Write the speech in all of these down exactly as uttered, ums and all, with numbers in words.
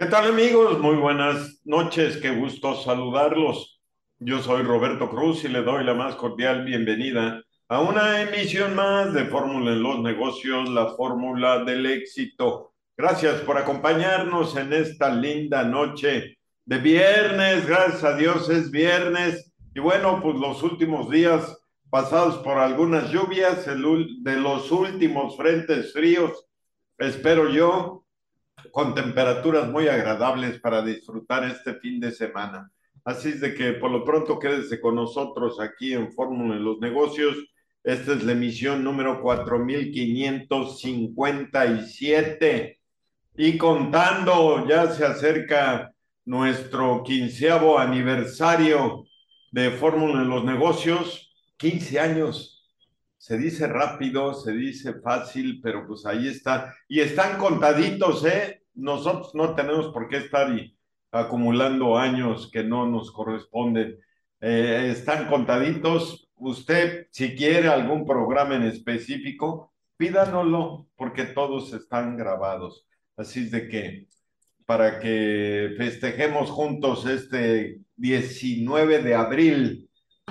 ¿Qué tal amigos? Muy buenas noches, qué gusto saludarlos. Yo soy Roberto Cruz y le doy la más cordial bienvenida a una emisión más de Fórmula en los Negocios, la fórmula del éxito. Gracias por acompañarnos en esta linda noche de viernes. Gracias a Dios es viernes. Y bueno, pues los últimos días pasados por algunas lluvias, el ul- de los últimos frentes fríos, espero yo con temperaturas muy agradables para disfrutar este fin de semana. Así es de que por lo pronto quédese con nosotros aquí en Fórmula en los Negocios. Esta es la emisión número cuatro mil quinientos cincuenta y siete y contando, ya se acerca nuestro quinceavo aniversario de Fórmula en los Negocios. Quince años. Se dice rápido, se dice fácil, pero pues ahí está. Y están contaditos, ¿eh? Nosotros no tenemos por qué estar y- acumulando años que no nos corresponden. Eh, están contaditos. Usted, si quiere algún programa en específico, pídanoslo, porque todos están grabados. Así es de que para que festejemos juntos este diecinueve de abril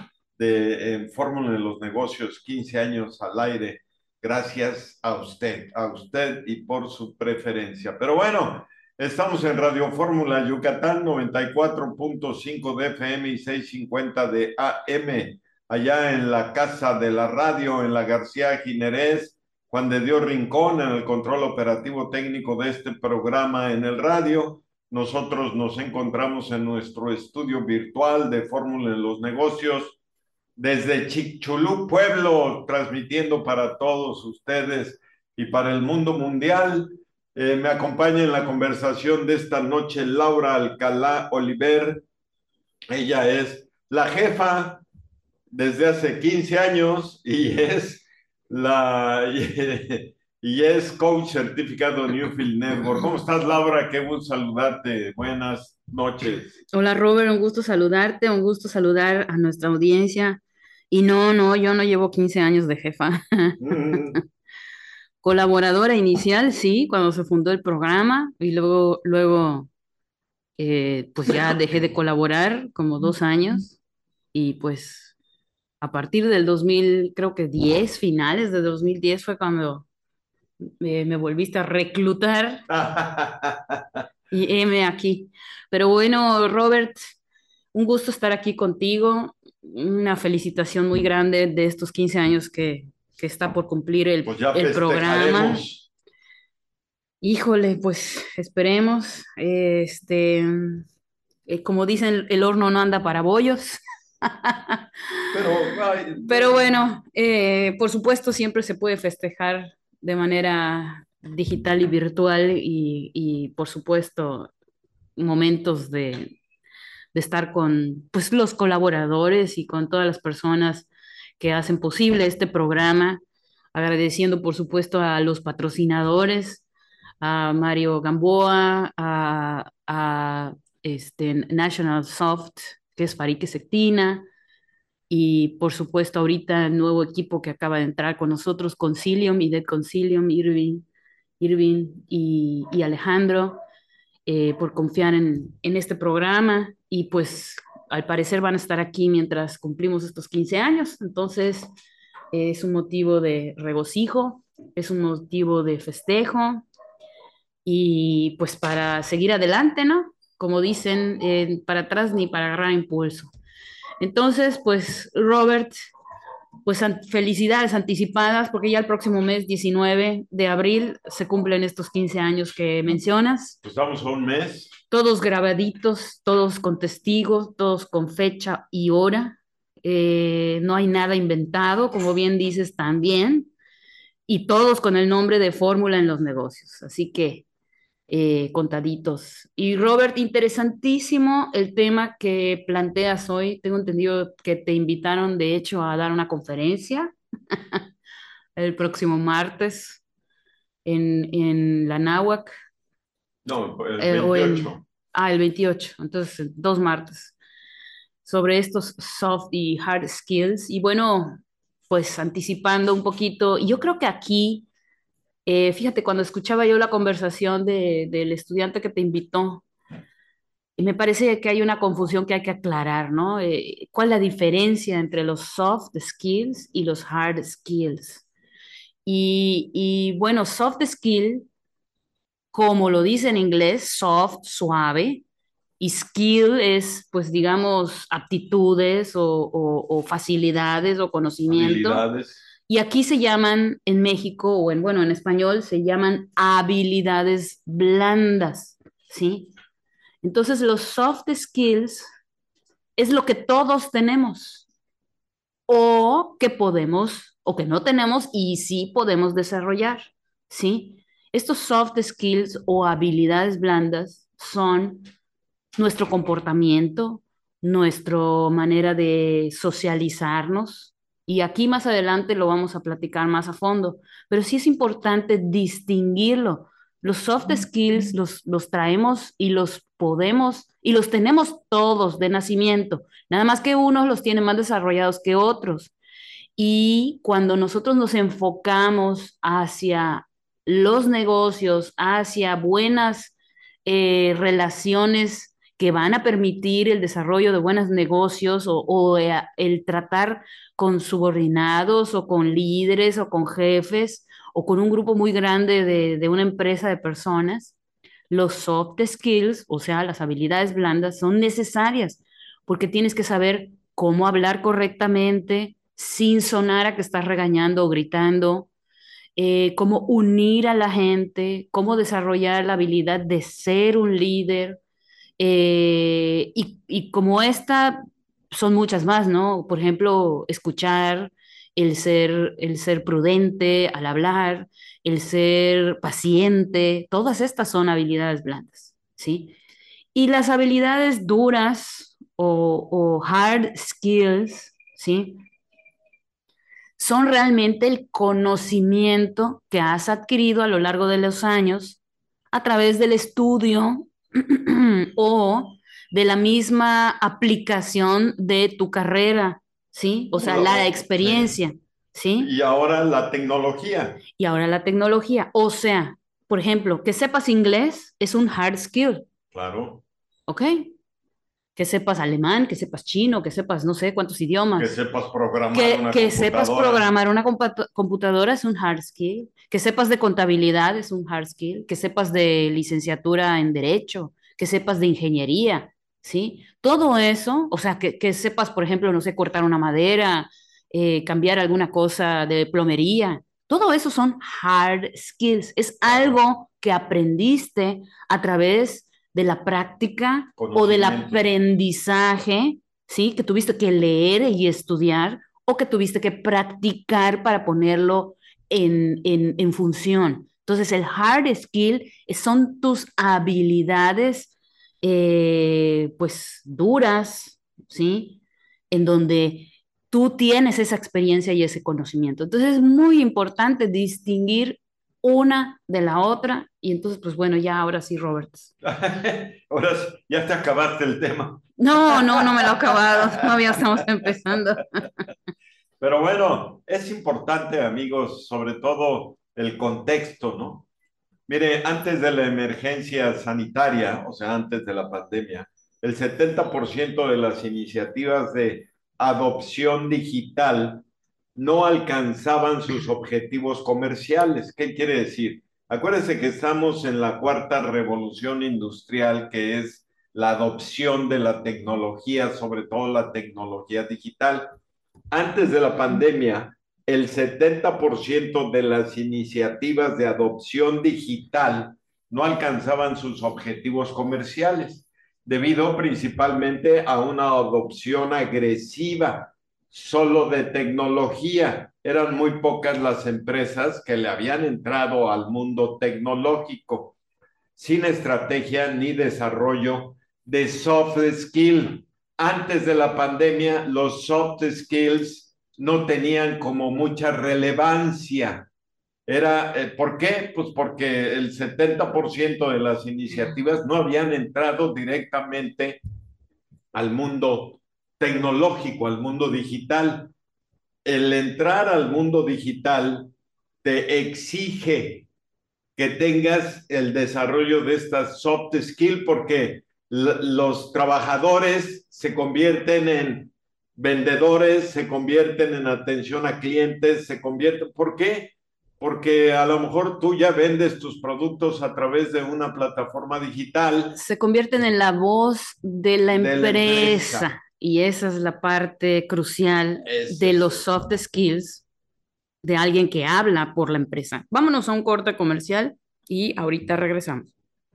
de en Fórmula de los Negocios, quince años al aire, gracias a usted, a usted y por su preferencia. Pero bueno, estamos en Radio Fórmula Yucatán, noventa y cuatro punto cinco de F M y seiscientos cincuenta de A M, allá en la Casa de la Radio, en la García Ginerés, Juan de Dios Rincón, en el control operativo técnico de este programa en el radio. Nosotros nos encontramos en nuestro estudio virtual de Fórmula en los Negocios, desde Chicxulub, Pueblo, transmitiendo para todos ustedes y para el mundo mundial. Eh, me acompaña en la conversación de esta noche Laura Alcalá Oliver. Ella es la jefa desde hace quince años y es la y es coach certificado Newfield Network. ¿Cómo estás, Laura? Qué gusto saludarte. Buenas noches. Hola Robert, un gusto saludarte, un gusto saludar a nuestra audiencia. Y no, no, yo no llevo quince años de jefa. Mm, Colaboradora inicial, sí, cuando se fundó el programa y luego, luego eh, pues ya dejé de colaborar como dos años y pues a partir del dos mil, creo que diez, finales de dos mil diez fue cuando me, me volviste a reclutar y heme aquí. Pero bueno, Robert, un gusto estar aquí contigo. Una felicitación muy grande de estos quince años que, que está por cumplir el, pues ya el programa. festejaremos. Híjole, pues esperemos. Este, eh, como dicen, el horno no anda para bollos. Pero, ay, Pero bueno, eh, por supuesto, siempre se puede festejar de manera digital y virtual y, y por supuesto, momentos de, de estar con pues, los colaboradores y con todas las personas que hacen posible este programa, agradeciendo por supuesto a los patrocinadores, a Mario Gamboa, a, a este, National Soft, que es Farik Sectina, y por supuesto ahorita el nuevo equipo que acaba de entrar con nosotros, Concilium y Dead Concilium, Irving, Irving y, y Alejandro, eh, por confiar en, en este programa y pues al parecer van a estar aquí mientras cumplimos estos quince años. Entonces eh, es un motivo de regocijo, es un motivo de festejo y pues para seguir adelante, ¿no? Como dicen, eh, para atrás ni para agarrar impulso. Entonces, pues Robert, pues an- felicidades anticipadas porque ya el próximo mes, diecinueve de abril, se cumplen estos quince años que mencionas, pues estamos a un mes. todos grabaditos, todos con testigos, todos con fecha y hora. Eh, no hay nada inventado, como bien dices también, y todos con el nombre de fórmula en los negocios. Así que eh, contaditos. Y Robert, interesantísimo el tema que planteas hoy. Tengo entendido que te invitaron, de hecho, a dar una conferencia el próximo martes en, en la Náhuac, No, el eh, o en, veintiocho. ah, el veintiocho, entonces dos martes, sobre estos soft y hard skills. Y bueno, pues anticipando un poquito, yo creo que aquí Eh, fíjate, cuando escuchaba yo la conversación de, del estudiante que te invitó, y me parece que hay una confusión que hay que aclarar, ¿no? Eh, ¿cuál es la diferencia entre los soft skills y los hard skills? Y, y bueno, soft skill, como lo dice en inglés, soft, suave, y skill es, pues, digamos, aptitudes o, o- o facilidades o conocimiento. habilidades. Y aquí se llaman, en México, o en, bueno, en español, se llaman habilidades blandas, ¿sí? Entonces, los soft skills es lo que todos tenemos o que podemos o que no tenemos y sí podemos desarrollar, ¿sí? Estos soft skills o habilidades blandas son nuestro comportamiento, nuestra manera de socializarnos. Y aquí más adelante lo vamos a platicar más a fondo, pero sí es importante distinguirlo. Los soft skills los, los traemos y los podemos y los tenemos todos de nacimiento, nada más que unos los tienen más desarrollados que otros. Y cuando nosotros nos enfocamos hacia los negocios, hacia buenas eh, relaciones que van a permitir el desarrollo de buenos negocios o, o eh, el tratar con subordinados o con líderes o con jefes o con un grupo muy grande de, de una empresa de personas, los soft skills, o sea, las habilidades blandas, son necesarias porque tienes que saber cómo hablar correctamente sin sonar a que estás regañando o gritando, eh, cómo unir a la gente, cómo desarrollar la habilidad de ser un líder. Eh, y, y como esta, son muchas más, ¿no? Por ejemplo, escuchar, el ser, el ser prudente al hablar, el ser paciente, todas estas son habilidades blandas, ¿sí? Y las habilidades duras o, o hard skills, ¿sí? Son realmente el conocimiento que has adquirido a lo largo de los años a través del estudio o de la misma aplicación de tu carrera, ¿sí? O sea, la Lo- sí. experiencia, ¿sí? Y ahora la tecnología, Y ahora la tecnología. O sea, por ejemplo, que sepas inglés es un hard skill, claro, ¿ok? Que sepas alemán, que sepas chino, que sepas no sé cuántos que idiomas. sepas programar Que, una que sepas computadora, programar una compa- computadora es un hard skill, que sepas de contabilidad es un hard skill, que sepas de licenciatura en derecho, que sepas de ingeniería, ¿sí? Todo eso, o sea, que, que sepas, por ejemplo, no sé, cortar una madera, eh, cambiar alguna cosa de plomería, todo eso son hard skills, es claro, algo que aprendiste a través de la práctica o del conocimiento. aprendizaje, ¿sí? Que tuviste que leer y estudiar o que tuviste que practicar para ponerlo en, en, en función. Entonces, el hard skill son tus habilidades, eh, pues, duras, ¿sí? En donde tú tienes esa experiencia y ese conocimiento. Entonces, es muy importante distinguir una de la otra. Y entonces, pues bueno, ya ahora sí, Robert. Ahora sí, ya te acabaste el tema. No, no, no me lo he acabado. Todavía estamos empezando. Pero bueno, es importante, amigos, sobre todo el contexto, ¿no? Mire, antes de la emergencia sanitaria, o sea, antes de la pandemia, el setenta por ciento de las iniciativas de adopción digital no alcanzaban sus objetivos comerciales. ¿Qué quiere decir? Acuérdense que estamos en la cuarta revolución industrial, que es la adopción de la tecnología, sobre todo la tecnología digital. Antes de la pandemia, el setenta por ciento de las iniciativas de adopción digital no alcanzaban sus objetivos comerciales, debido principalmente a una adopción agresiva solo de tecnología. Eran muy pocas las empresas que le habían entrado al mundo tecnológico sin estrategia ni desarrollo de soft skill. Antes de la pandemia, los soft skills no tenían como mucha relevancia. Era, eh, ¿por qué? Pues porque el setenta por ciento de las iniciativas no habían entrado directamente al mundo tecnológico, al mundo digital. El entrar al mundo digital te exige que tengas el desarrollo de estas soft skills, porque los trabajadores se convierten en vendedores, se convierten en atención a clientes, se convierten, ¿por qué? Porque a lo mejor tú ya vendes tus productos a través de una plataforma digital Se convierten en la voz de la de la empresa. empresa y esa es la parte crucial Ese de es los el... soft skills de alguien que habla por la empresa. Vámonos a un corte comercial y ahorita regresamos.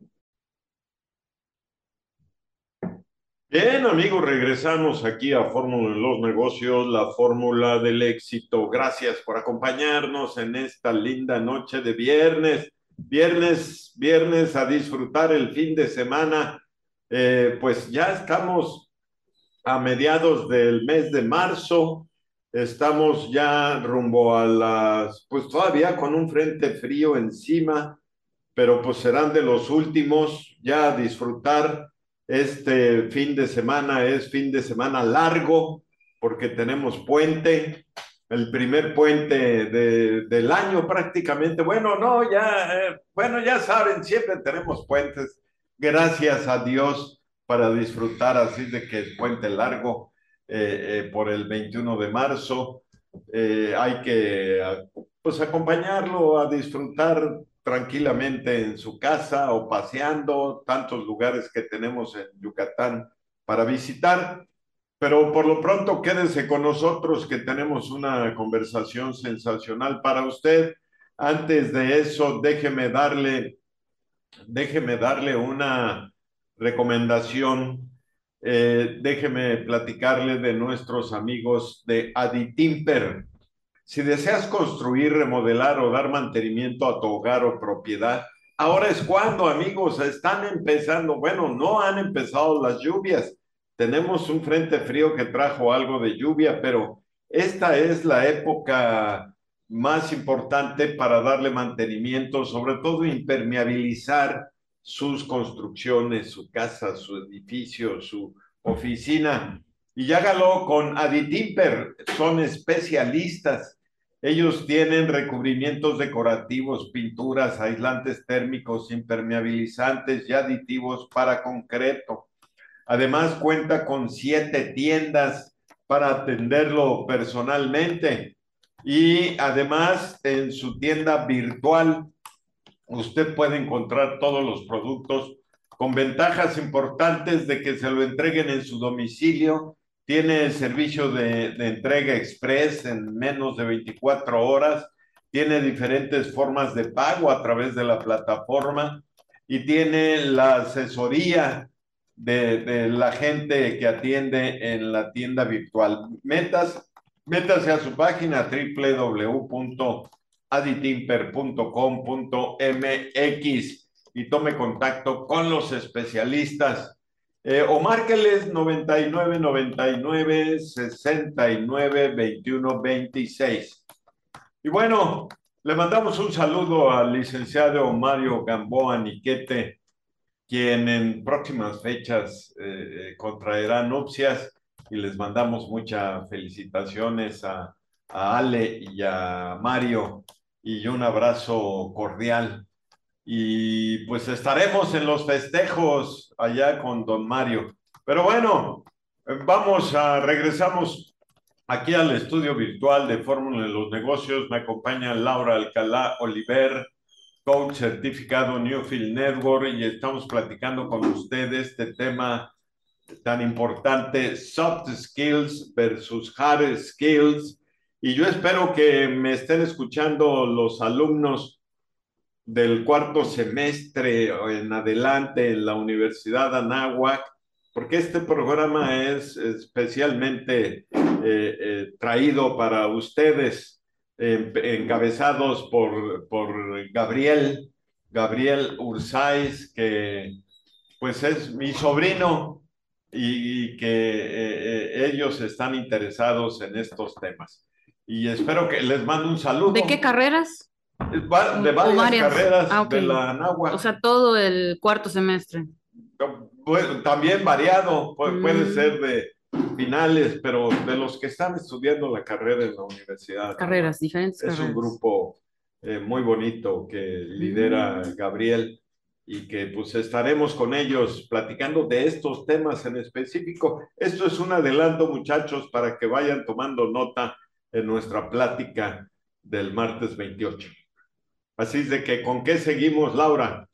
Bien, amigos, regresamos aquí a Fórmula en los Negocios, la fórmula del éxito. Gracias por acompañarnos en esta linda noche de viernes. Viernes, viernes a disfrutar el fin de semana. Eh, pues ya estamos a mediados del mes de marzo. Estamos ya rumbo a las, pues todavía con un frente frío encima, pero pues serán de los últimos ya a disfrutar. Este fin de semana es fin de semana largo porque tenemos puente, el primer puente de, del año prácticamente. Bueno, no, ya, eh, bueno, ya saben, siempre tenemos puentes, gracias a Dios, para disfrutar, así de que el puente largo eh, eh, por el veintiuno de marzo. Eh, hay que pues acompañarlo a disfrutar tranquilamente en su casa o paseando, tantos lugares que tenemos en Yucatán para visitar. Pero por lo pronto quédese con nosotros que tenemos una conversación sensacional para usted. Antes de eso, déjeme darle, déjeme darle una recomendación. Eh, déjeme platicarle de nuestros amigos de Aditimper. Si deseas construir, remodelar o dar mantenimiento a tu hogar o propiedad, ahora es cuando, amigos, están empezando. Bueno, no han empezado las lluvias. Tenemos un frente frío que trajo algo de lluvia, pero esta es la época más importante para darle mantenimiento, sobre todo impermeabilizar sus construcciones, su casa, su edificio, su oficina. Y hágalo con Aditimper, son especialistas. Ellos tienen recubrimientos decorativos, pinturas, aislantes térmicos, impermeabilizantes y aditivos para concreto. Además, cuenta con siete tiendas para atenderlo personalmente. Y además, en su tienda virtual, usted puede encontrar todos los productos con ventajas importantes de que se lo entreguen en su domicilio. Tiene el servicio de, de entrega express en menos de veinticuatro horas. Tiene diferentes formas de pago a través de la plataforma y tiene la asesoría de, de la gente que atiende en la tienda virtual. Metas, métase a su página doble u doble u doble u punto aditimper punto com punto m x y tome contacto con los especialistas eh, o márqueles noventa y nueve noventa y nueve sesenta y nueve veintiuno veintiséis. Y bueno, le mandamos un saludo al licenciado Mario Gamboa Niquete, quien en próximas fechas eh, contraerá nupcias, y les mandamos muchas felicitaciones a, a Ale y a Mario y un abrazo cordial. Y pues estaremos en los festejos allá con don Mario. Pero bueno, vamos a, regresamos aquí al estudio virtual de Fórmula de los Negocios. Me acompaña Laura Alcalá Oliver, coach certificado Newfield Network, y estamos platicando con ustedes este tema tan importante, soft skills versus hard skills. Y yo espero que me estén escuchando los alumnos del cuarto semestre en adelante en la Universidad Anáhuac, porque este programa es especialmente eh, eh, traído para ustedes, eh, encabezados por, por Gabriel, Gabriel Ursáiz, que pues es mi sobrino y, y que eh, eh, ellos están interesados en estos temas. Y espero que les mando un ¿De qué saludo carreras? de O varias varias. Ah, carreras ok. de la O Anáhuac. sea, todo el cuarto semestre. También variado, puede ser Mm, de finales, pero de los que están estudiando la carrera en la Universidad de Anáhuac. carreras, diferentes Es un carreras. grupo eh, muy bonito que lidera Mm, Gabriel y que pues estaremos con ellos platicando de estos temas en específico. Esto es un adelanto, muchachos, para que vayan tomando nota en nuestra plática del martes veintiocho. Así es de que, ¿con qué seguimos, Laura?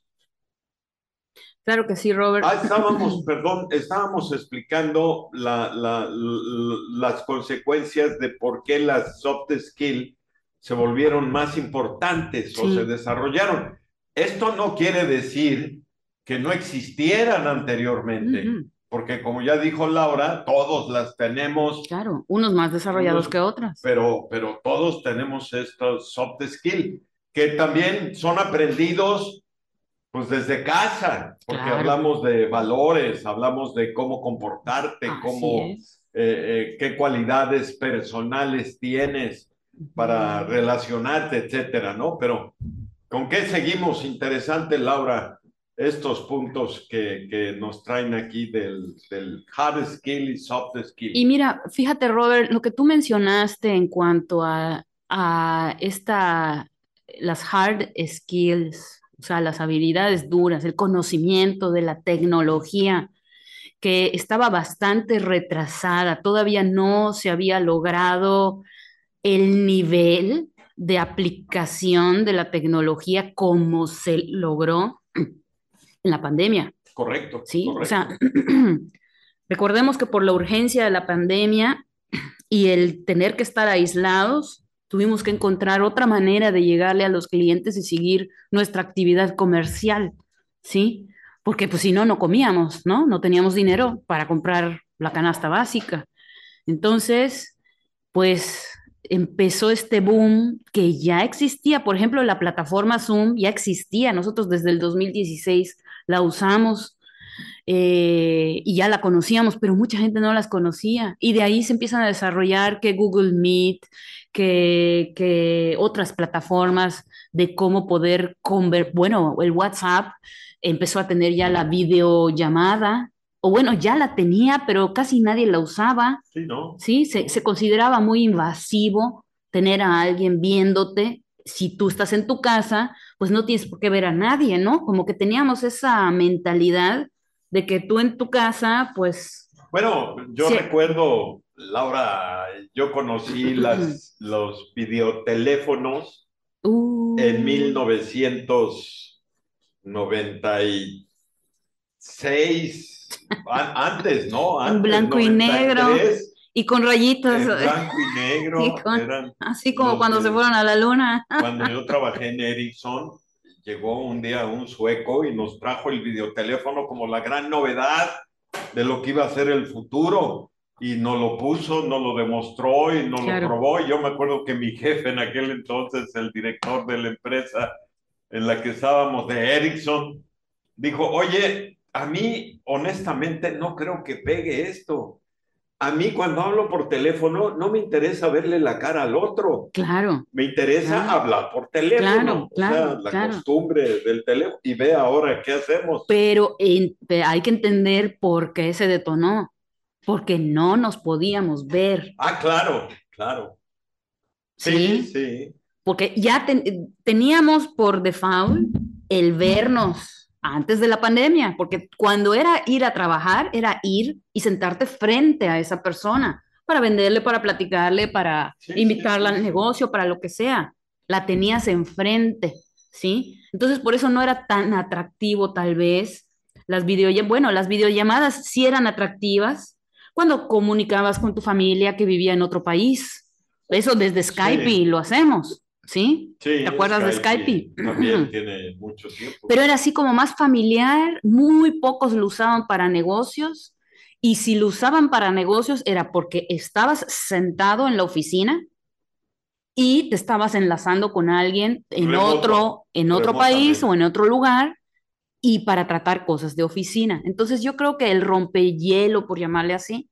claro que sí, Robert. Ah, estábamos, perdón, estábamos explicando la, la, la, las consecuencias de por qué las soft skills se volvieron más importantes o se Sí, desarrollaron. Esto no quiere decir que no existieran anteriormente, ujú, porque como ya dijo Laura, todos las tenemos, claro, unos más desarrollados unos, que otras. pero, pero todos tenemos estos soft skills que también son aprendidos pues desde casa, porque Claro, hablamos de valores, hablamos de cómo comportarte, así cómo, es. eh, eh, qué cualidades personales tienes para Ujú. relacionarte, etcétera, ¿no? Pero, ¿con qué seguimos? Interesante, Laura, estos puntos que, que nos traen aquí del, del hard skill y soft Y skill. mira, fíjate, Robert, lo que tú mencionaste en cuanto a, a esta, las hard skills, o sea, las habilidades duras, el conocimiento de la tecnología, que estaba bastante retrasada, todavía no se había logrado el nivel de aplicación de la tecnología como se logró en la pandemia, Correcto, ¿sí? O sea, correcto. recordemos que por la urgencia de la pandemia y el tener que estar aislados, tuvimos que encontrar otra manera de llegarle a los clientes y seguir nuestra actividad comercial, ¿sí? Porque pues si no, no comíamos, ¿no? No teníamos dinero para comprar la canasta básica. Entonces, pues empezó este boom que ya existía. Por ejemplo, la plataforma Zoom ya existía. Nosotros desde el dos mil dieciséis la usamos eh, y ya la conocíamos, pero mucha gente no las conocía. Y de ahí se empiezan a desarrollar que Google Meet, que, que otras plataformas de cómo poder conver, bueno, el WhatsApp empezó a tener ya la videollamada, o bueno, ya la tenía, pero casi nadie la usaba, Sí, ¿no? ¿sí? Se, se ¿No? consideraba muy invasivo tener a alguien viéndote. Si tú estás en tu casa, pues no tienes por qué ver a nadie, ¿no? Como que teníamos esa mentalidad de que tú en tu casa, pues, Bueno, yo sí, recuerdo, Laura, yo conocí las, los videoteléfonos en mil uy, novecientos noventa y seis, a- antes, ¿no? en Antes, blanco y negro noventa y tres, y con rayitas, en blanco y y negro, con, eran así como los cuando se videos. fueron a la luna. Cuando yo trabajé en Ericsson, llegó un día un sueco y nos trajo el videoteléfono como la gran novedad de lo que iba a ser el futuro. Y nos lo puso, nos lo demostró y nos lo Claro. probó. Y yo me acuerdo que mi jefe en aquel entonces, el director de la empresa en la que estábamos de Ericsson, dijo, oye, a mí honestamente no creo que pegue esto. A mí cuando hablo por teléfono no me interesa verle la cara al otro, Claro, me interesa claro, hablar por teléfono, claro, o sea, claro, la claro. costumbre del teléfono. Y ve ahora qué hacemos. Pero en- pe- hay que entender por qué se detonó, porque no nos podíamos ver, Ah, claro, claro. Sí, ¿sí? sí, Porque ya ten- teníamos por default el vernos antes de la pandemia, porque cuando era ir a trabajar, era ir y sentarte frente a esa persona para venderle, para platicarle, para sí, sí, invitarla sí, al sí. negocio, para lo que sea. La tenías enfrente, ¿sí? Entonces, por eso no era tan atractivo tal vez las videollamadas. Bueno, las videollamadas sí eran atractivas cuando comunicabas con tu familia que vivía en otro país. Eso desde Skype y Sí, lo hacemos. ¿Sí? ¿Te sí, acuerdas de Skype Skype? y también tiene mucho tiempo. Pero era así como más familiar, muy pocos lo usaban para negocios y si lo usaban para negocios era porque estabas sentado en la oficina y te estabas enlazando con alguien en Remoto, otro, en otro país o remotamente. en otro lugar y para tratar cosas de oficina. Entonces yo creo que el rompehielo, por llamarle así,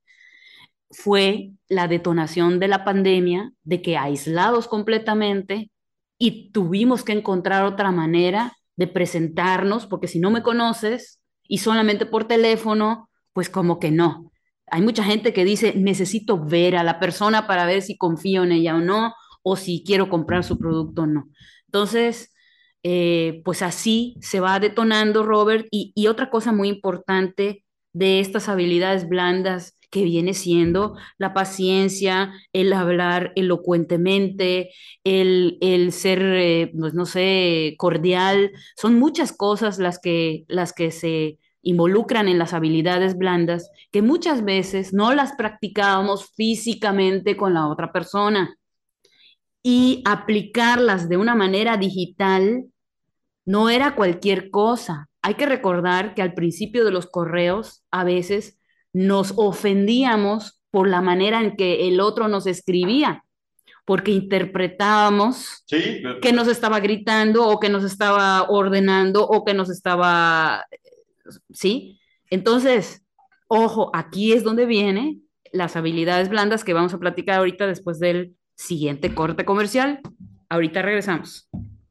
fue la detonación de la pandemia, de que aislados completamente y tuvimos que encontrar otra manera de presentarnos, porque si no me conoces y solamente por teléfono, pues como que no. Hay mucha gente que dice, necesito ver a la persona para ver si confío en ella o no, o si quiero comprar su producto o no. Entonces, eh, pues así se va detonando, Robert. Y, y otra cosa muy importante de estas habilidades blandas que viene siendo la paciencia, el hablar elocuentemente, el, el ser, eh, pues no sé, cordial, son muchas cosas las que, las que se involucran en las habilidades blandas que muchas veces no las practicábamos físicamente con la otra persona y aplicarlas de una manera digital no era cualquier cosa. Hay que recordar que al principio de los correos a veces nos ofendíamos por la manera en que el otro nos escribía, porque interpretábamos Sí, que nos estaba gritando o que nos estaba ordenando o que nos estaba, ¿sí? Entonces, ojo, aquí es donde vienen las habilidades blandas que vamos a platicar ahorita después del siguiente corte comercial. Ahorita regresamos.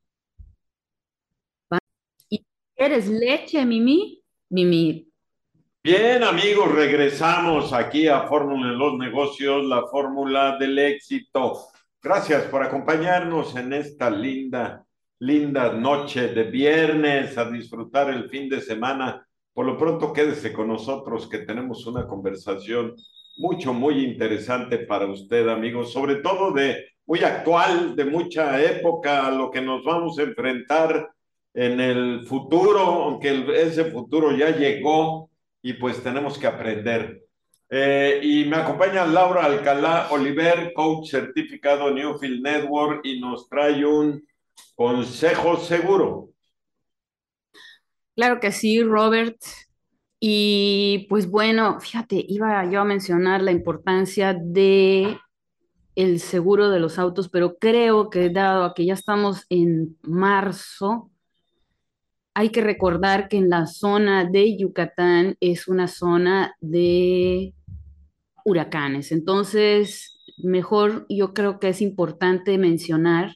¿Y quieres leche, Mimi? Mimi, bien, amigos, regresamos aquí a Fórmula en los Negocios, la fórmula del éxito. Gracias por acompañarnos en esta linda, linda noche de viernes, a disfrutar el fin de semana. Por lo pronto, quédese con nosotros, que tenemos una conversación mucho, muy interesante para usted, amigos, sobre todo de muy actual, de mucha época, a lo que nos vamos a enfrentar en el futuro, aunque el- ese futuro ya llegó y pues tenemos que aprender. Eh, y me acompaña Laura Alcalá Oliver, coach certificado Newfield Network, y nos trae un consejo seguro. claro que sí, Robert. Y pues bueno, fíjate, iba yo a mencionar la importancia de el seguro de los autos, pero creo que dado a que ya estamos en marzo, hay que recordar que en la zona de Yucatán es una zona de huracanes. Entonces, mejor yo creo que es importante mencionar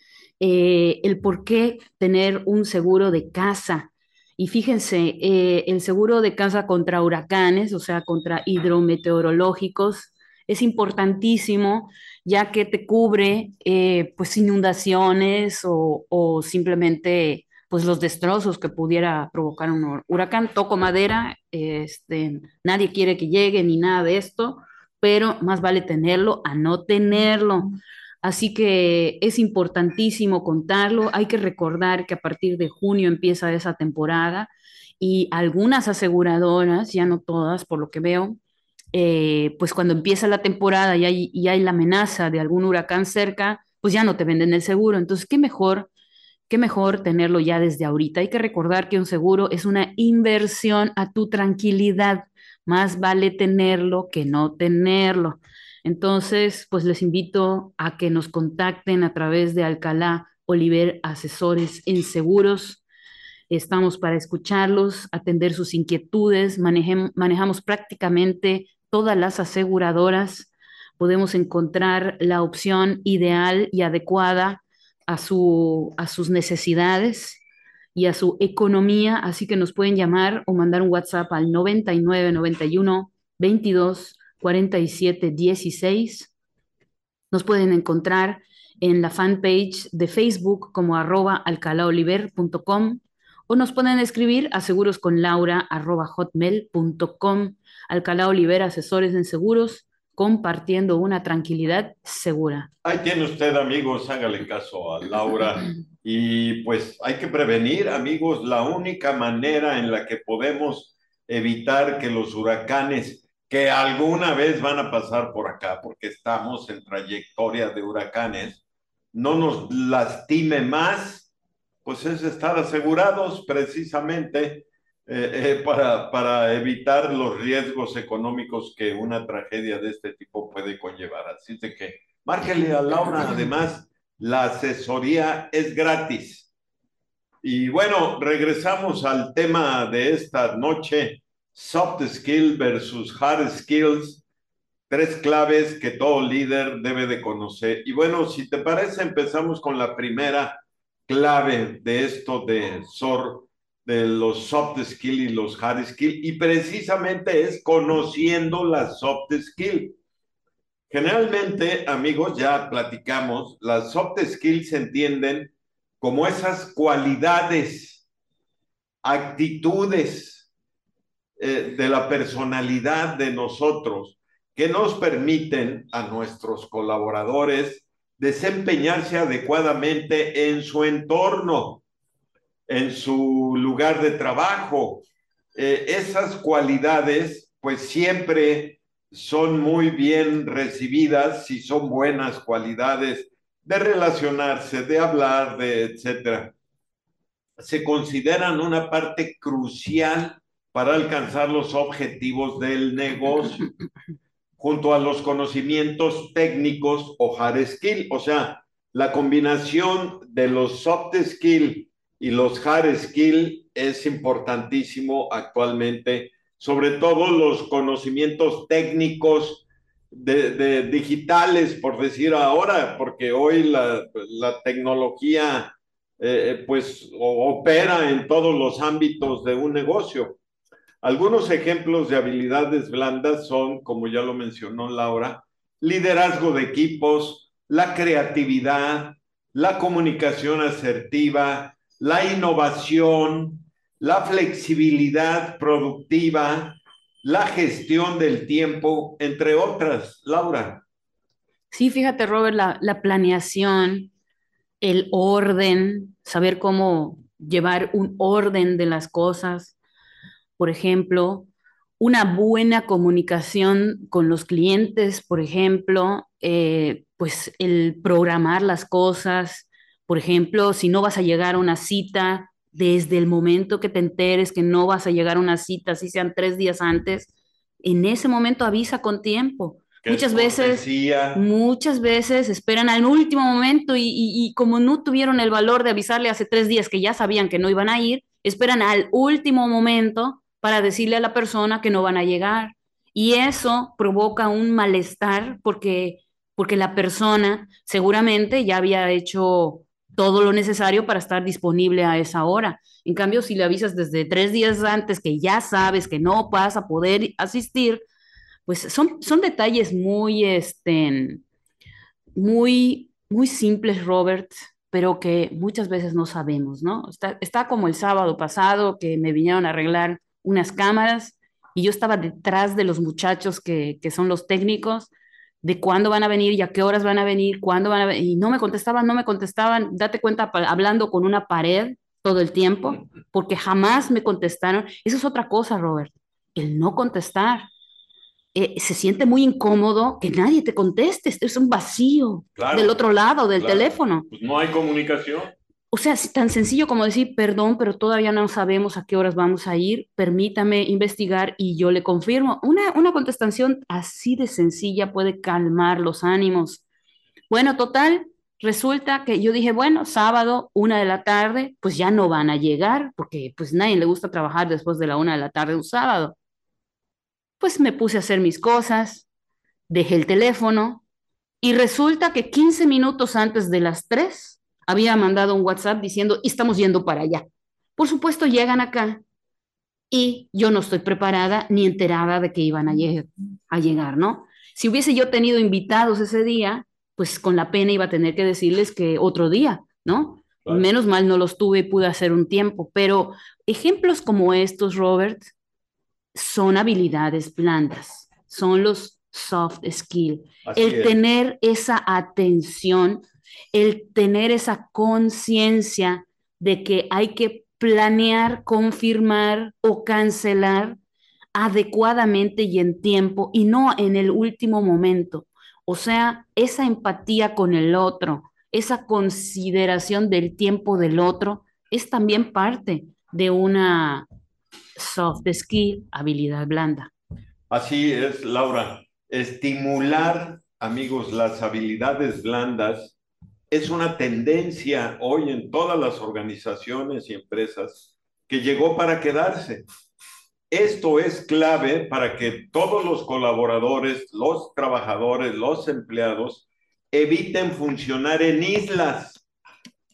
eh, el por qué tener un seguro de casa. Y fíjense, eh, el seguro de casa contra huracanes, o sea, contra hidrometeorológicos, es importantísimo ya que te cubre eh, pues inundaciones o, o simplemente pues los destrozos que pudiera provocar un huracán. Toco madera, este, nadie quiere que llegue ni nada de esto, pero más vale tenerlo a no tenerlo. Así que es importantísimo contarlo. Hay que recordar que a partir de junio empieza esa temporada y algunas aseguradoras, ya no todas, por lo que veo, eh, pues cuando empieza la temporada y hay, y hay la amenaza de algún huracán cerca, pues ya no te venden el seguro. Entonces, qué mejor, qué mejor tenerlo ya desde ahorita. Hay que recordar que un seguro es una inversión a tu tranquilidad. Más vale tenerlo que no tenerlo. Entonces, pues les invito a que nos contacten a través de Alcalá Oliver Asesores en Seguros. Estamos para escucharlos, atender sus inquietudes, manejem- manejamos prácticamente todas las aseguradoras. Podemos encontrar la opción ideal y adecuada a su, a sus necesidades y a su economía, así que nos pueden llamar o mandar un WhatsApp al noventa y nueve noventa y uno veintidós cuarenta y siete dieciséis. Nos pueden encontrar en la fanpage de Facebook como arroba alcalaoliver punto com o nos pueden escribir a segurosconlaura arroba hotmail punto com. Alcalá Oliver, asesores en seguros, compartiendo una tranquilidad segura. Ahí tiene usted, amigos, hágale caso a Laura. Y pues hay que prevenir, amigos, la única manera en la que podemos evitar que los huracanes, que alguna vez van a pasar por acá, porque estamos en trayectoria de huracanes, no nos lastime más, pues es estar asegurados precisamente eh, eh, para, para evitar los riesgos económicos que una tragedia de este tipo puede conllevar. Así de que márquele a Laura, además, la asesoría es gratis. Y bueno, regresamos al tema de esta noche, soft skill versus hard skills, tres claves que todo líder debe de conocer. Y bueno, si te parece, empezamos con la primera clave de esto de SOR, de los soft skill y los hard skill, y precisamente es conociendo las soft skill. Generalmente, amigos, ya platicamos, las soft skills se entienden como esas cualidades, actitudes eh, de la personalidad de nosotros que nos permiten a nuestros colaboradores desempeñarse adecuadamente en su entorno, en su lugar de trabajo. Eh, esas cualidades, pues siempre son muy bien recibidas si son buenas cualidades de relacionarse, de hablar, de etcétera. Se consideran una parte crucial para alcanzar los objetivos del negocio, junto a los conocimientos técnicos o hard skill, o sea, la combinación de los soft skill y los hard skill es importantísimo actualmente, sobre todo los conocimientos técnicos de, de digitales, por decir ahora, porque hoy la, la tecnología eh, pues opera en todos los ámbitos de un negocio. Algunos ejemplos de habilidades blandas son, como ya lo mencionó Laura, liderazgo de equipos, la creatividad, la comunicación asertiva, la innovación, la flexibilidad productiva, la gestión del tiempo, entre otras. Laura. Sí, fíjate, Robert, la, la planeación, el orden, saber cómo llevar un orden de las cosas, por ejemplo, una buena comunicación con los clientes, por ejemplo, eh, pues el programar las cosas, por ejemplo, si no vas a llegar a una cita, desde el momento que te enteres que no vas a llegar a una cita, si sean tres días antes, en ese momento avisa con tiempo. Que es Muchas veces, cortesía. muchas veces esperan al último momento y, y, y como no tuvieron el valor de avisarle hace tres días que ya sabían que no iban a ir, esperan al último momento para decirle a la persona que no van a llegar. Y eso provoca un malestar porque, porque la persona seguramente ya había hecho todo lo necesario para estar disponible a esa hora. En cambio, si le avisas desde tres días antes que ya sabes que no vas a poder asistir, pues son, son detalles muy, este, muy, muy simples, Robert, pero que muchas veces no sabemos, ¿no? Está, está como el sábado pasado que me vinieron a arreglar unas cámaras y yo estaba detrás de los muchachos que, que son los técnicos, de cuándo van a venir y a qué horas van a venir, cuándo van a venir, y no me contestaban, no me contestaban, date cuenta, pa- hablando con una pared todo el tiempo, porque jamás me contestaron. Eso es otra cosa, Robert, el no contestar. Eh, se siente muy incómodo que nadie te conteste, es un vacío del Claro, otro lado del claro. teléfono. Pues no hay comunicación. O sea, es tan sencillo como decir, perdón, pero todavía no sabemos a qué horas vamos a ir, permítame investigar y yo le confirmo. Una, una contestación así de sencilla puede calmar los ánimos. Bueno, total, resulta que yo dije, bueno, sábado, una de la tarde, pues ya no van a llegar, porque pues nadie le gusta trabajar después de la una de la tarde un sábado. Pues me puse a hacer mis cosas, dejé el teléfono y resulta que quince minutos antes de las tres había mandado un WhatsApp diciendo, estamos yendo para allá. Por supuesto, llegan acá y yo no estoy preparada ni enterada de que iban a, lleg a llegar, ¿no? Si hubiese yo tenido invitados ese día, pues con la pena iba a tener que decirles que otro día, ¿no? Claro. Menos mal no los tuve y pude hacer un tiempo, pero ejemplos como estos, Robert, son habilidades blandas, son los soft skills, Así el es. tener esa atención, el tener esa conciencia de que hay que planear, confirmar o cancelar adecuadamente y en tiempo y no en el último momento. O sea, esa empatía con el otro, esa consideración del tiempo del otro es también parte de una soft skill, habilidad blanda. Así es, Laura. Estimular, amigos, las habilidades blandas es una tendencia hoy en todas las organizaciones y empresas que llegó para quedarse. Esto es clave para que todos los colaboradores, los trabajadores, los empleados eviten funcionar en islas.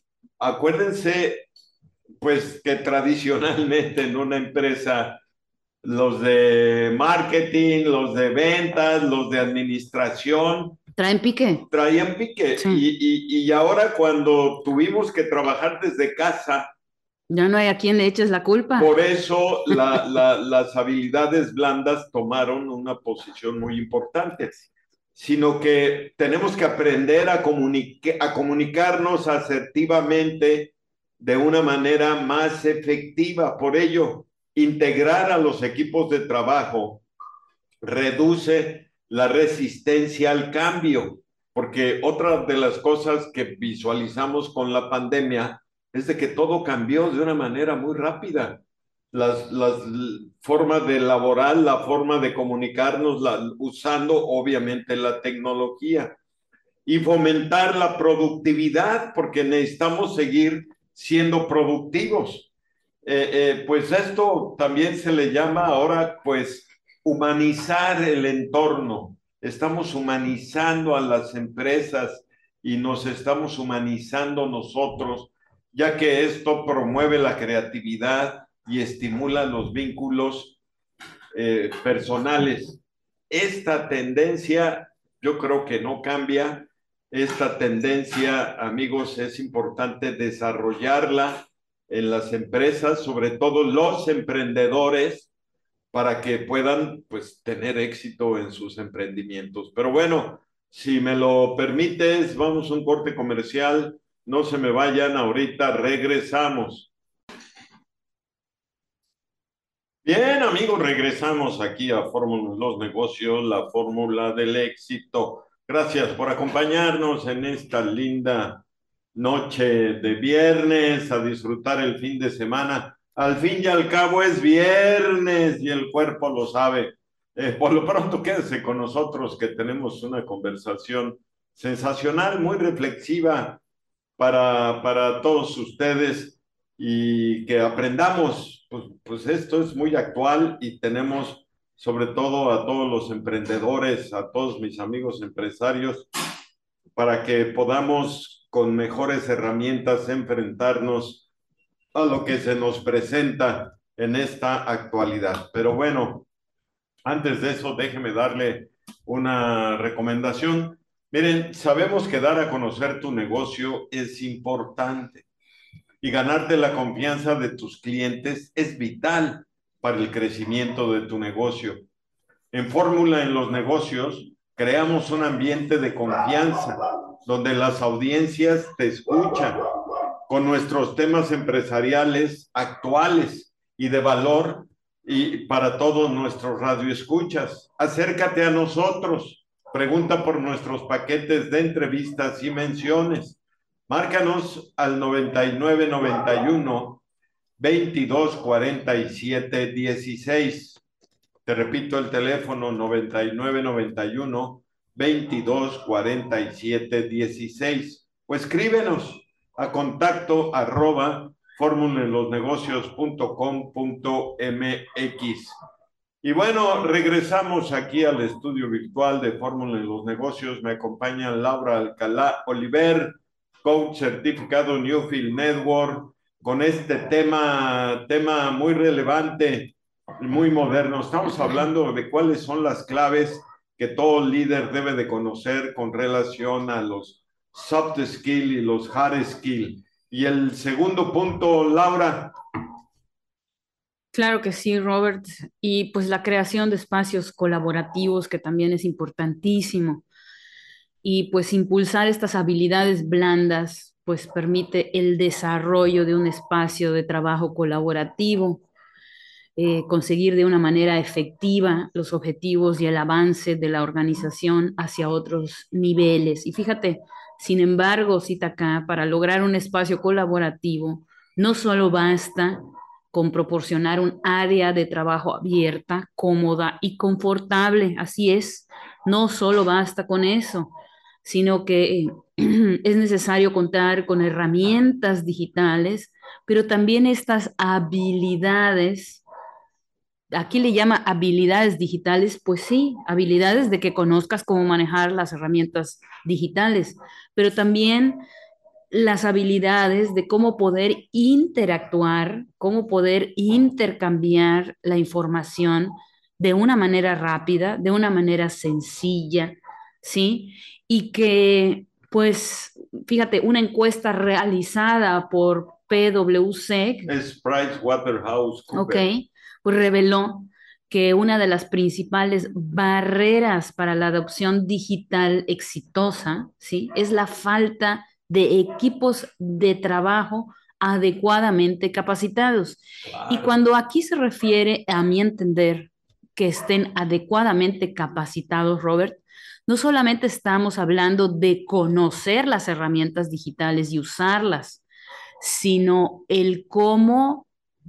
Acuérdense, pues, que tradicionalmente en una empresa los de marketing, los de ventas, los de administración, ¿Traen pique? traían pique. Sí. Y, y, y ahora cuando tuvimos que trabajar desde casa, Ya no hay a quien le eches la culpa. por eso la, la, las habilidades blandas tomaron una posición muy importante, sino que tenemos que aprender a, comunique, a comunicarnos asertivamente de una manera más efectiva. Por ello, integrar a los equipos de trabajo reduce la resistencia al cambio, porque otra de las cosas que visualizamos con la pandemia es de que todo cambió de una manera muy rápida. Las, las formas de laboral, la forma de comunicarnos, la, usando obviamente la tecnología y fomentar la productividad, porque necesitamos seguir siendo productivos. Eh, eh, pues esto también se le llama ahora, pues, humanizar el entorno. Estamos humanizando a las empresas y nos estamos humanizando nosotros, ya que esto promueve la creatividad y estimula los vínculos eh, personales. Esta tendencia yo creo que no cambia. Esta tendencia, amigos, es importante desarrollarla en las empresas, sobre todo los emprendedores, para que puedan pues tener éxito en sus emprendimientos. Pero bueno, si me lo permites, vamos a un corte comercial. No se me vayan, ahorita regresamos. Bien, amigos, regresamos aquí a Fórmula de los Negocios, la fórmula del éxito. Gracias por acompañarnos en esta linda noche de viernes, a disfrutar el fin de semana. Al fin y al cabo es viernes y el cuerpo lo sabe. Eh, por lo pronto, quédese con nosotros que tenemos una conversación sensacional, muy reflexiva para, para todos ustedes y que aprendamos, pues, pues esto es muy actual y tenemos sobre todo a todos los emprendedores, a todos mis amigos empresarios, para que podamos con mejores herramientas enfrentarnos a lo que se nos presenta en esta actualidad. Pero bueno, antes de eso, déjeme darle una recomendación. Miren, sabemos que dar a conocer tu negocio es importante y ganarte la confianza de tus clientes es vital para el crecimiento de tu negocio. En Fórmula en los Negocios creamos un ambiente de confianza donde las audiencias te escuchan con nuestros temas empresariales actuales y de valor y para todos nuestros radioescuchas. Acércate a nosotros, pregunta por nuestros paquetes de entrevistas y menciones. Márcanos al noventa y nueve noventa y uno veintidós cuarenta y siete dieciséis. Te repito el teléfono noventa y nueve noventa y uno veintidós cuarenta y siete dieciséis. O escríbenos a contacto arroba formulenlosnegocios punto com punto mx. Y bueno, regresamos aquí al estudio virtual de Fórmula en los Negocios. Me acompaña Laura Alcalá Oliver, coach certificado Newfield Network, con este tema, tema muy relevante, muy moderno. Estamos hablando de cuáles son las claves que todo líder debe de conocer con relación a los soft skills y los hard skills. Y el segundo punto, Laura. Claro que sí, Robert. Y pues la creación de espacios colaborativos, que también es importantísimo. Y pues impulsar estas habilidades blandas, pues permite el desarrollo de un espacio de trabajo colaborativo, eh, conseguir de una manera efectiva los objetivos y el avance de la organización hacia otros niveles. Y fíjate, sin embargo, cita acá, para lograr un espacio colaborativo, no solo basta con proporcionar un área de trabajo abierta, cómoda y confortable. Así es, no solo basta con eso, sino que es necesario contar con herramientas digitales, pero también estas habilidades. Aquí le llama habilidades digitales, pues sí, habilidades de que conozcas cómo manejar las herramientas digitales, pero también las habilidades de cómo poder interactuar, cómo poder intercambiar la información de una manera rápida, de una manera sencilla, ¿sí? Y que, pues, fíjate, una encuesta realizada por PwC, Es Price Waterhouse ok, Cooper. pues reveló que una de las principales barreras para la adopción digital exitosa, ¿sí? Es la falta de equipos de trabajo adecuadamente capacitados. Y Claro. cuando aquí se refiere, a mi entender, que estén adecuadamente capacitados, Robert, no solamente estamos hablando de conocer las herramientas digitales y usarlas, sino el cómo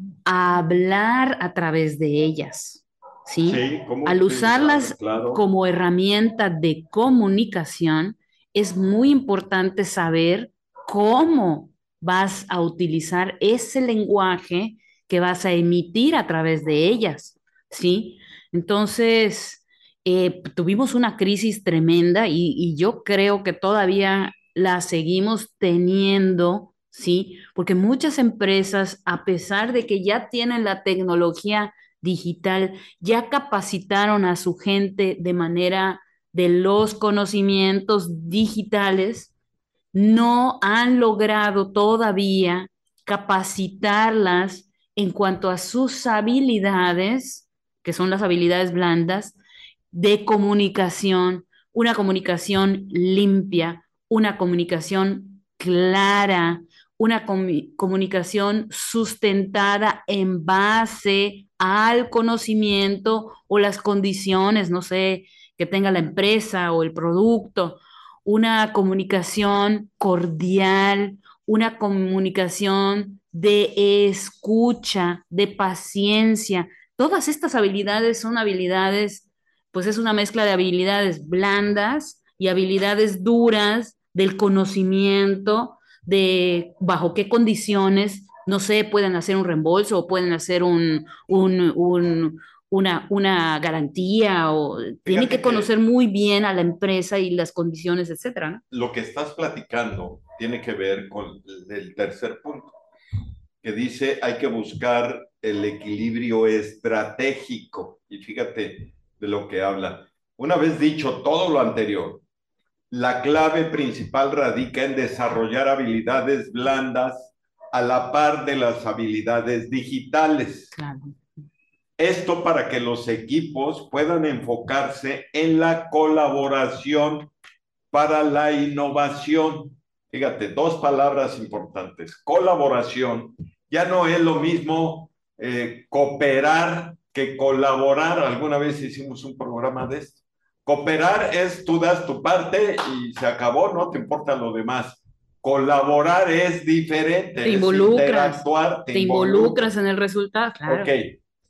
hablar a través de ellas, ¿sí? Sí, ¿cómo Al utilizarlo? usarlas Claro. como herramienta de comunicación, es muy importante saber cómo vas a utilizar ese lenguaje que vas a emitir a través de ellas, ¿sí? Entonces, eh, tuvimos una crisis tremenda y, y yo creo que todavía la seguimos teniendo, ¿sí? Porque muchas empresas, a pesar de que ya tienen la tecnología digital, ya capacitaron a su gente de manera de los conocimientos digitales, no han logrado todavía capacitarlas en cuanto a sus habilidades, que son las habilidades blandas, de comunicación, una comunicación limpia, una comunicación clara, una comu- comunicación sustentada en base al conocimiento o las condiciones, no sé, que tenga la empresa o el producto, una comunicación cordial, una comunicación de escucha, de paciencia. Todas estas habilidades son habilidades, pues es una mezcla de habilidades blandas y habilidades duras del conocimiento, de bajo qué condiciones, no sé, pueden hacer un reembolso o pueden hacer un, un, un, una, una garantía o tiene que Fíjate que conocer muy bien a la empresa y las condiciones, etcétera, ¿no? lo que estás platicando tiene que ver con el tercer punto, que dice hay que buscar el equilibrio estratégico. Y fíjate de lo que habla. Una vez dicho todo lo anterior, la clave principal radica en desarrollar habilidades blandas a la par de las habilidades digitales. Claro. Esto para que los equipos puedan enfocarse en la colaboración para la innovación. Fíjate, dos palabras importantes. Colaboración. Ya no es lo mismo eh, cooperar que colaborar. Alguna vez hicimos un programa de esto. Cooperar es tú das tu parte y se acabó, no te importa lo demás. Colaborar es Te diferente, es involucras, interactuar, te te involucras involucras. en el resultado, Ok, claro.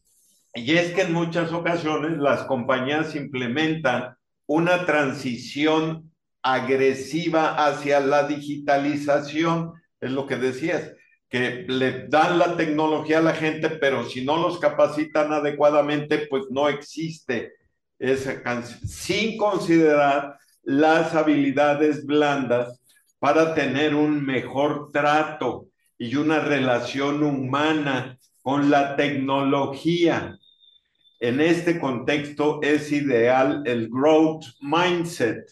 y es que en muchas ocasiones las compañías implementan una transición agresiva hacia la digitalización, es lo que decías, que le dan la tecnología a la gente, pero si no los capacitan adecuadamente, pues no existe esa canción, sin considerar las habilidades blandas para tener un mejor trato y una relación humana con la tecnología. En este contexto es ideal el growth mindset.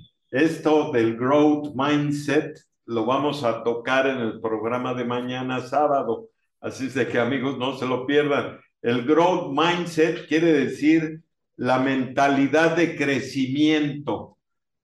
Esto del growth mindset lo vamos a tocar en el programa de mañana sábado. Así es de que amigos no se lo pierdan. El growth mindset quiere decir la mentalidad de crecimiento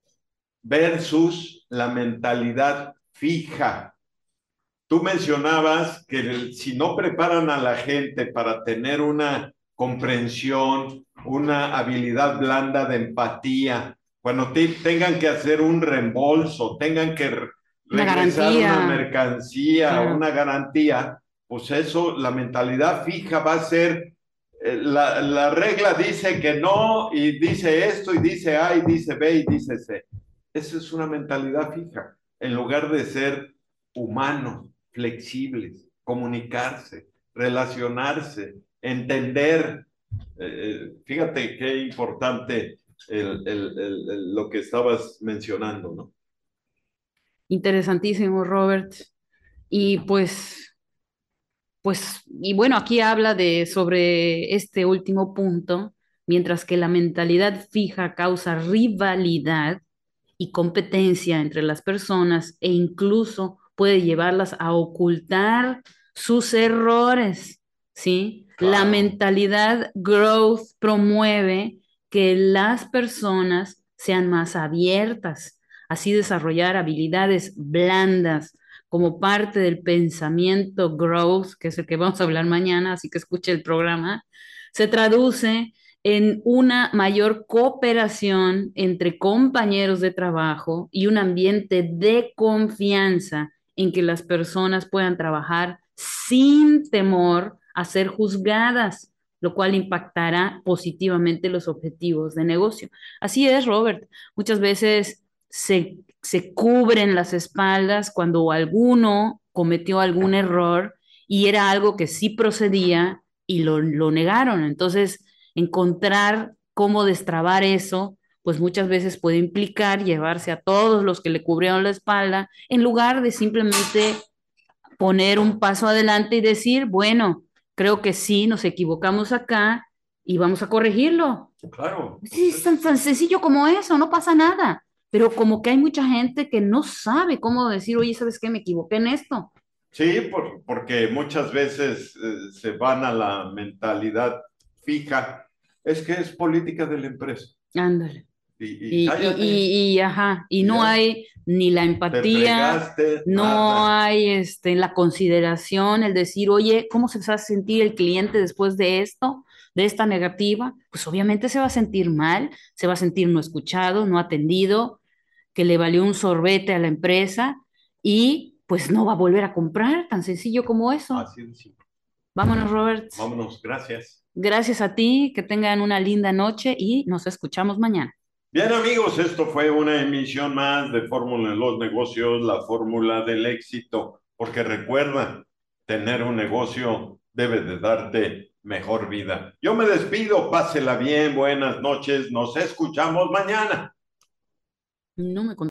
versus la mentalidad fija. Tú mencionabas que el, si no preparan a la gente para tener una comprensión, una habilidad blanda de empatía, cuando te, tengan que hacer un reembolso, tengan que re Una regresar una garantía, mercancía, claro. una garantía, pues eso, la mentalidad fija va a ser, eh, la, la regla dice que no, y dice esto, y dice A, y dice B, y dice C. Esa es una mentalidad fija, en lugar de ser humano, flexibles, comunicarse, relacionarse, entender. Eh, fíjate qué importante el, el, el, lo que estabas mencionando, ¿no? Interesantísimo, Robert. Y pues, pues, y bueno, aquí habla de sobre este último punto, mientras que la mentalidad fija causa rivalidad y competencia entre las personas e incluso puede llevarlas a ocultar sus errores, ¿sí? La Claro. mentalidad growth promueve que las personas sean más abiertas, así desarrollar habilidades blandas como parte del pensamiento growth, que es el que vamos a hablar mañana, así que escuche el programa, se traduce en una mayor cooperación entre compañeros de trabajo y un ambiente de confianza en que las personas puedan trabajar sin temor a ser juzgadas, lo cual impactará positivamente los objetivos de negocio. Así es, Robert. Muchas veces se, se cubren las espaldas cuando alguno cometió algún error y era algo que sí procedía y lo, lo negaron. Entonces, encontrar cómo destrabar eso, pues muchas veces puede implicar llevarse a todos los que le cubrieron la espalda, en lugar de simplemente poner un paso adelante y decir, bueno, creo que sí, nos equivocamos acá y vamos a corregirlo. Claro, Sí, pues es tan, es- tan sencillo como eso, no pasa nada. Pero como que hay mucha gente que no sabe cómo decir, oye, ¿sabes qué? Me equivoqué en esto. sí, por- porque muchas veces eh, se van a la mentalidad fija. Es que es política de la empresa. Ándale. Y, y Y, cállate, y, y, y, ajá, y y no ya, hay ni la te empatía, fregaste, no nada. hay este, la consideración, el decir, oye, ¿cómo se va a sentir el cliente después de esto, de esta negativa? Pues obviamente se va a sentir mal, se va a sentir no escuchado, no atendido, que le valió un sorbete a la empresa y pues no va a volver a comprar, tan sencillo como eso. Así de simple. Vámonos, Robert. Vámonos, gracias. Gracias a ti, que tengan una linda noche y nos escuchamos mañana. Bien, amigos, esto fue una emisión más de Fórmula en los Negocios, la fórmula del éxito, porque recuerda, tener un negocio debe de darte mejor vida. Yo me despido, pásela bien, buenas noches, nos escuchamos mañana. No me